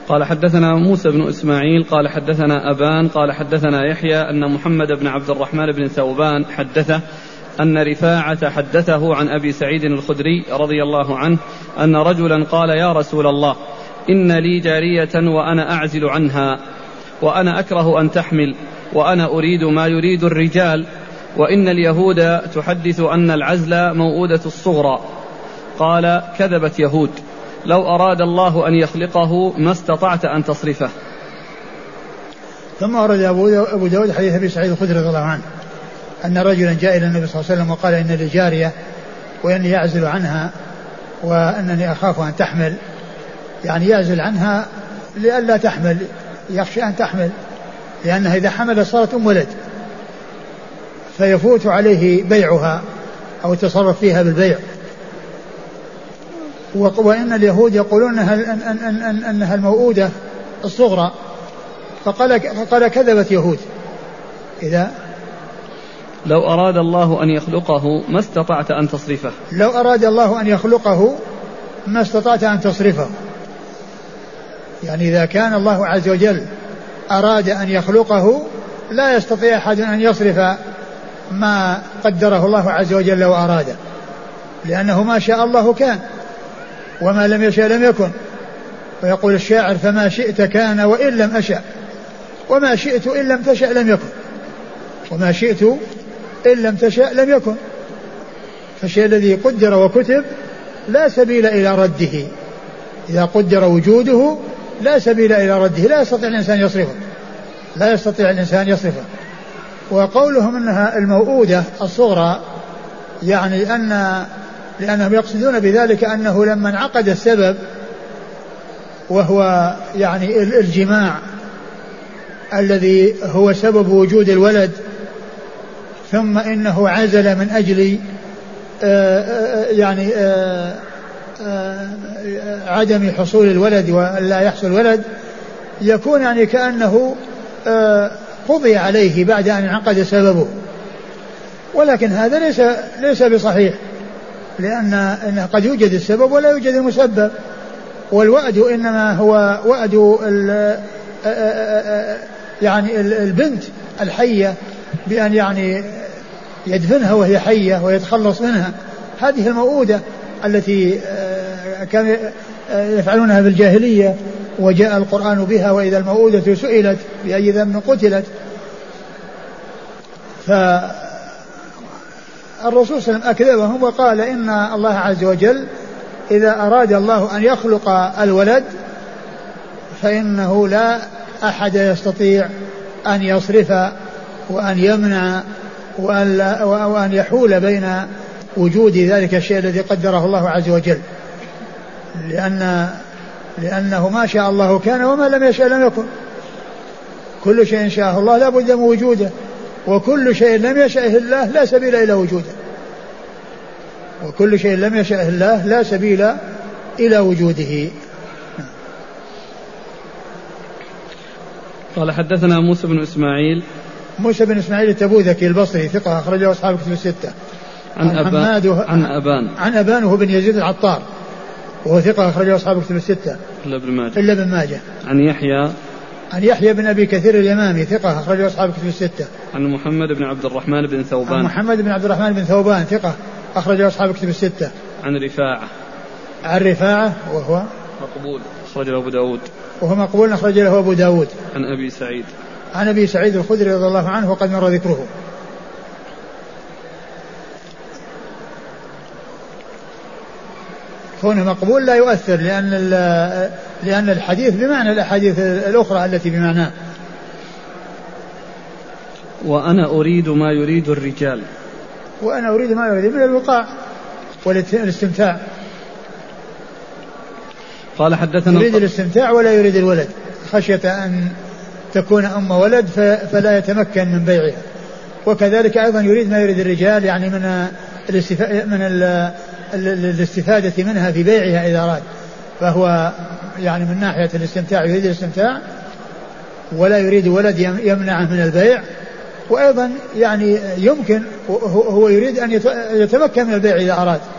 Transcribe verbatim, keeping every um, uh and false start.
قال حدثنا موسى بن إسماعيل قال حدثنا أبان قال حدثنا يحيى أن محمد بن عبد الرحمن بن ثوبان حدثه أن رفاعة حدثه عن أبي سعيد الخدري رضي الله عنه أن رجلا قال يا رسول الله إن لي جارية وأنا أعزل عنها وأنا أكره أن تحمل وأنا أريد ما يريد الرجال وإن اليهود تحدث أن العزل موؤودة الصغرى. قال كذبت يهود، لو أراد الله أن يخلقه ما استطعت أن تصرفه. ثم ورد أبو داود حديث أبي سعيد الخدري رضي الله عنه أن رجلا جاء إلى النبي صلى الله عليه وسلم وقال إن لي جارية وإني يعزل عنها وأنني أخاف أن تحمل، يعني يعزل عنها لئلا تحمل، يخشى أن تحمل لأنها إذا حملت صارت أم ولد فيفوت عليه بيعها أو التصرف فيها بالبيع. وإن اليهود يقولون أنها, أنها الموؤودة الصغرى، فقال, فقال كذبت يهود. إذا لو أراد الله أن يخلقه ما استطعت أن تصرفه. لو أراد الله أن يخلقه ما استطعت أن تصرفه، يعني إذا كان الله عز وجل أراد أن يخلقه لا يستطيع أحد أن يصرف ما قدره الله عز وجل وأراده، لأنه ما شاء الله كان وما لم يشاء لم يكن. ويقول الشاعر فما شئت كان وإن لم أشأ وما شئت إن لم تشأ لم يكن، وما شئت إن لم تشأ لم يكن. فالشيء الذي قدر وكتب لا سبيل إلى رده، إذا قدر وجوده لا سبيل إلى رده، لا يستطيع الإنسان يصرفه، لا يستطيع الإنسان يصرفه. وقولهم أنها الموؤودة الصغرى يعني أن لأنهم يقصدون بذلك أنه لما انعقد السبب وهو يعني الجماع الذي هو سبب وجود الولد، ثم إنه عزل من أجل يعني عدم حصول الولد ولا يحصل ولد، يكون يعني كأنه قضي عليه بعد أن انعقد سببه. ولكن هذا ليس ليس بصحيح، لأن إنه قد يوجد السبب ولا يوجد المسبب، والوأد إنما هو وأد يعني البنت الحية بأن يعني يدفنها وهي حية ويتخلص منها، هذه الموؤودة التي كانوا يفعلونها في الجاهلية وجاء القرآن بها وإذا الموؤودة سئلت بأي ذنب قتلت. فالرسول صلى الله عليه وسلم أكذبهم وقال إن الله عز وجل إذا أراد الله أن يخلق الولد فإنه لا أحد يستطيع أن يصرف وأن يمنع وأن يحول بين وجود ذلك الشيء الذي قدره الله عز وجل، لأن لأنه ما شاء الله كان وما لم يشاء لم يكن. كل شيء شاء الله لا بد من وجوده، وكل شيء لم يشاءه الله لا سبيل إلى وجوده، وكل شيء لم يشاءه الله لا سبيل إلى وجوده. قال حدثنا موسى بن إسماعيل موسى بن إسماعيل التبوذكي البصري ثقة أخرجه أصحاب الكتب الستة. عن, عن أبان عن أبان عن أبان وهو بن يزيد العطار وهو ثقة أخرجه أصحاب الكتب الستة إلا ابن ماجه إلا ابن ماجه. عن يحيى عن يحيى بن أبي كثير اليمامي ثقة أخرجه أصحاب الكتب الستة. عن محمد بن عبد الرحمن بن ثوبان عن محمد بن عبد الرحمن بن ثوبان ثقة أخرجه أصحاب الكتب الستة. عن رفاعة عن رفاعة وهو مقبول أخرج له أبو داود وهو مقبول أخرج له أبو داود. عن أبي سعيد عن أبي سعيد الخدري رضي الله عنه وقد مر ذكره. كونه مقبول لا يؤثر، لأن لأن الحديث بمعنى الأحاديث الأخرى التي بمعناه. وأنا أريد ما يريد الرجال وأنا أريد ما يريد من الوقاع والاستمتاع. قال حدثنا يريد الاستمتاع ولا يريد الولد خشية أن تكون أم ولد فلا يتمكن من بيعها. وكذلك أيضا يريد ما يريد الرجال، يعني من من الاستفادة منها في بيعها إذا أراد، فهو يعني من ناحية الاستمتاع يريد الاستمتاع ولا يريد ولد يمنعه من البيع. وأيضا يعني يمكن هو يريد أن يتمكن من البيع إذا أراد،